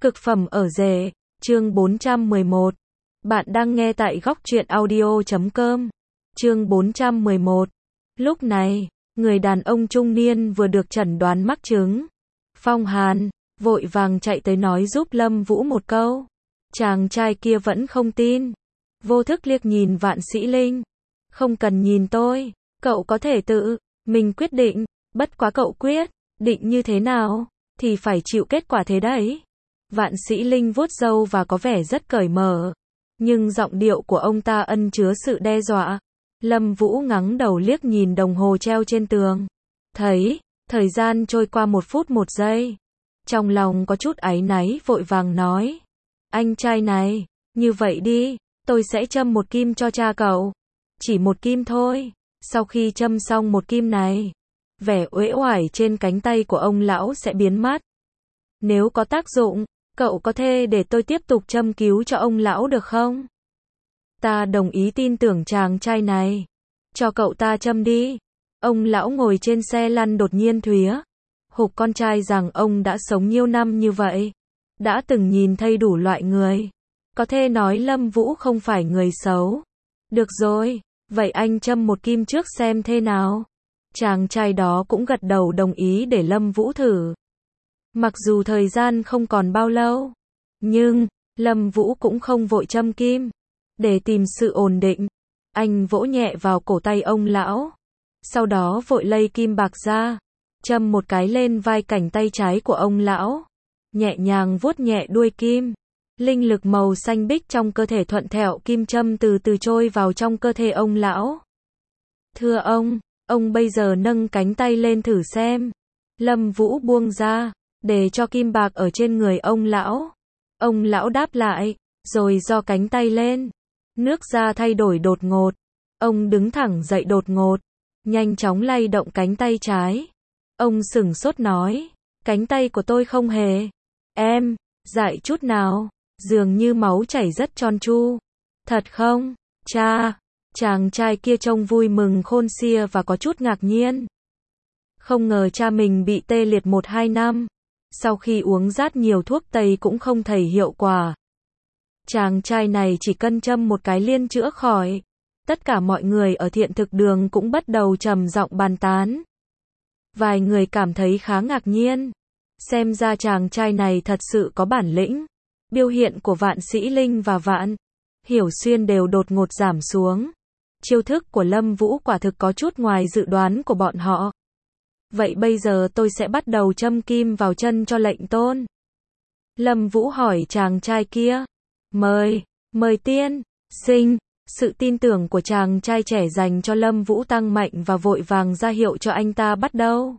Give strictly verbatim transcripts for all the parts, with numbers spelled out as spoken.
Cực phẩm ở rể, chương bốn trăm mười một. Bạn đang nghe tại góc truyện audio chấm com. Chương bốn trăm mười một. Lúc này, người đàn ông trung niên vừa được chẩn đoán mắc chứng phong hàn, vội vàng chạy tới nói giúp Lâm Vũ một câu. Chàng trai kia vẫn không tin. Vô thức liếc nhìn Vạn Sĩ Linh. Không cần nhìn tôi, cậu có thể tự mình quyết định, bất quá cậu quyết định như thế nào, thì phải chịu kết quả thế đấy. Vạn Sĩ Linh vuốt râu và có vẻ rất cởi mở, nhưng giọng điệu của ông ta ẩn chứa sự đe dọa. Lâm Vũ ngẩng đầu liếc nhìn đồng hồ treo trên tường. Thấy, thời gian trôi qua một phút một giây. Trong lòng có chút áy náy vội vàng nói. Anh trai này, như vậy đi, tôi sẽ châm một kim cho cha cậu. Chỉ một kim thôi. Sau khi châm xong một kim này, vẻ uể oải trên cánh tay của ông lão sẽ biến mất. Nếu có tác dụng, cậu có thể để tôi tiếp tục châm cứu cho ông lão được không? Ta đồng ý tin tưởng chàng trai này. Cho cậu ta châm đi. Ông lão ngồi trên xe lăn đột nhiên thúía hục con trai rằng ông đã sống nhiều năm như vậy, đã từng nhìn thấy đủ loại người. Có thể nói Lâm Vũ không phải người xấu. Được rồi, vậy anh châm một kim trước xem thế nào. Chàng trai đó cũng gật đầu đồng ý để Lâm Vũ thử. Mặc dù thời gian không còn bao lâu, nhưng Lâm Vũ cũng không vội châm kim. Để tìm sự ổn định, anh vỗ nhẹ vào cổ tay ông lão. Sau đó vội lay kim bạc ra, châm một cái lên vai cánh tay trái của ông lão. Nhẹ nhàng vuốt nhẹ đuôi kim. Linh lực màu xanh biếc trong cơ thể thuận theo kim châm từ từ trôi vào trong cơ thể ông lão. Thưa ông, ông bây giờ nâng cánh tay lên thử xem. Lâm Vũ buông ra, để cho kim bạc ở trên người ông lão. Ông lão đáp lại, rồi giơ cánh tay lên. Nước da thay đổi đột ngột. Ông đứng thẳng dậy đột ngột, nhanh chóng lay động cánh tay trái. Ông sửng sốt nói, cánh tay của tôi không hề em dại chút nào, dường như máu chảy rất tròn tru. Thật không, cha? Chàng trai kia trông vui mừng khôn xiết và có chút ngạc nhiên. Không ngờ cha mình bị tê liệt một hai năm. Sau khi uống rất nhiều thuốc tây cũng không thấy hiệu quả. Chàng trai này chỉ cần châm một cái liền chữa khỏi. Tất cả mọi người ở thiện thực đường cũng bắt đầu trầm giọng bàn tán. Vài người cảm thấy khá ngạc nhiên. Xem ra chàng trai này thật sự có bản lĩnh. Biểu hiện của Vạn Sĩ Linh và Vạn Hiểu Xuyên đều đột ngột giảm xuống. Chiêu thức của Lâm Vũ quả thực có chút ngoài dự đoán của bọn họ. Vậy bây giờ tôi sẽ bắt đầu châm kim vào chân cho lệnh tôn. Lâm Vũ hỏi chàng trai kia. Mời, mời tiên sinh. Sự tin tưởng của chàng trai trẻ dành cho Lâm Vũ tăng mạnh và vội vàng ra hiệu cho anh ta bắt đầu.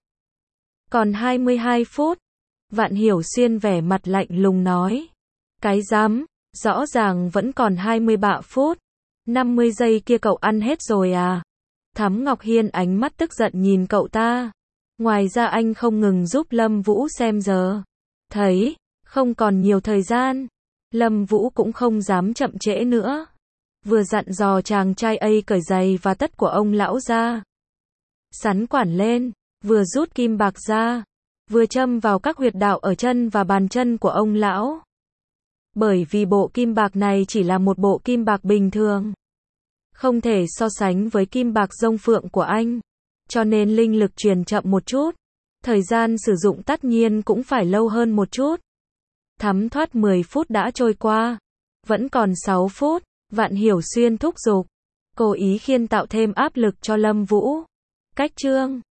Còn hai mươi hai phút. Vạn Hiểu Xuyên vẻ mặt lạnh lùng nói. Cái rắm, rõ ràng vẫn còn hai mươi ba phút. năm mươi giây kia cậu ăn hết rồi à? Thắm Ngọc Hiên ánh mắt tức giận nhìn cậu ta. Ngoài ra anh không ngừng giúp Lâm Vũ xem giờ. Thấy, không còn nhiều thời gian. Lâm Vũ cũng không dám chậm trễ nữa. Vừa dặn dò chàng trai ấy cởi giày và tất của ông lão ra. Sắn quản lên, vừa rút kim bạc ra. Vừa châm vào các huyệt đạo ở chân và bàn chân của ông lão. Bởi vì bộ kim bạc này chỉ là một bộ kim bạc bình thường. Không thể so sánh với kim bạc rông phượng của anh. Cho nên linh lực truyền chậm một chút. Thời gian sử dụng tất nhiên cũng phải lâu hơn một chút. Thấm thoát mười phút đã trôi qua. Vẫn còn sáu phút. Vạn Hiểu Xuyên thúc giục. Cố ý khiên tạo thêm áp lực cho Lâm Vũ. Cách chương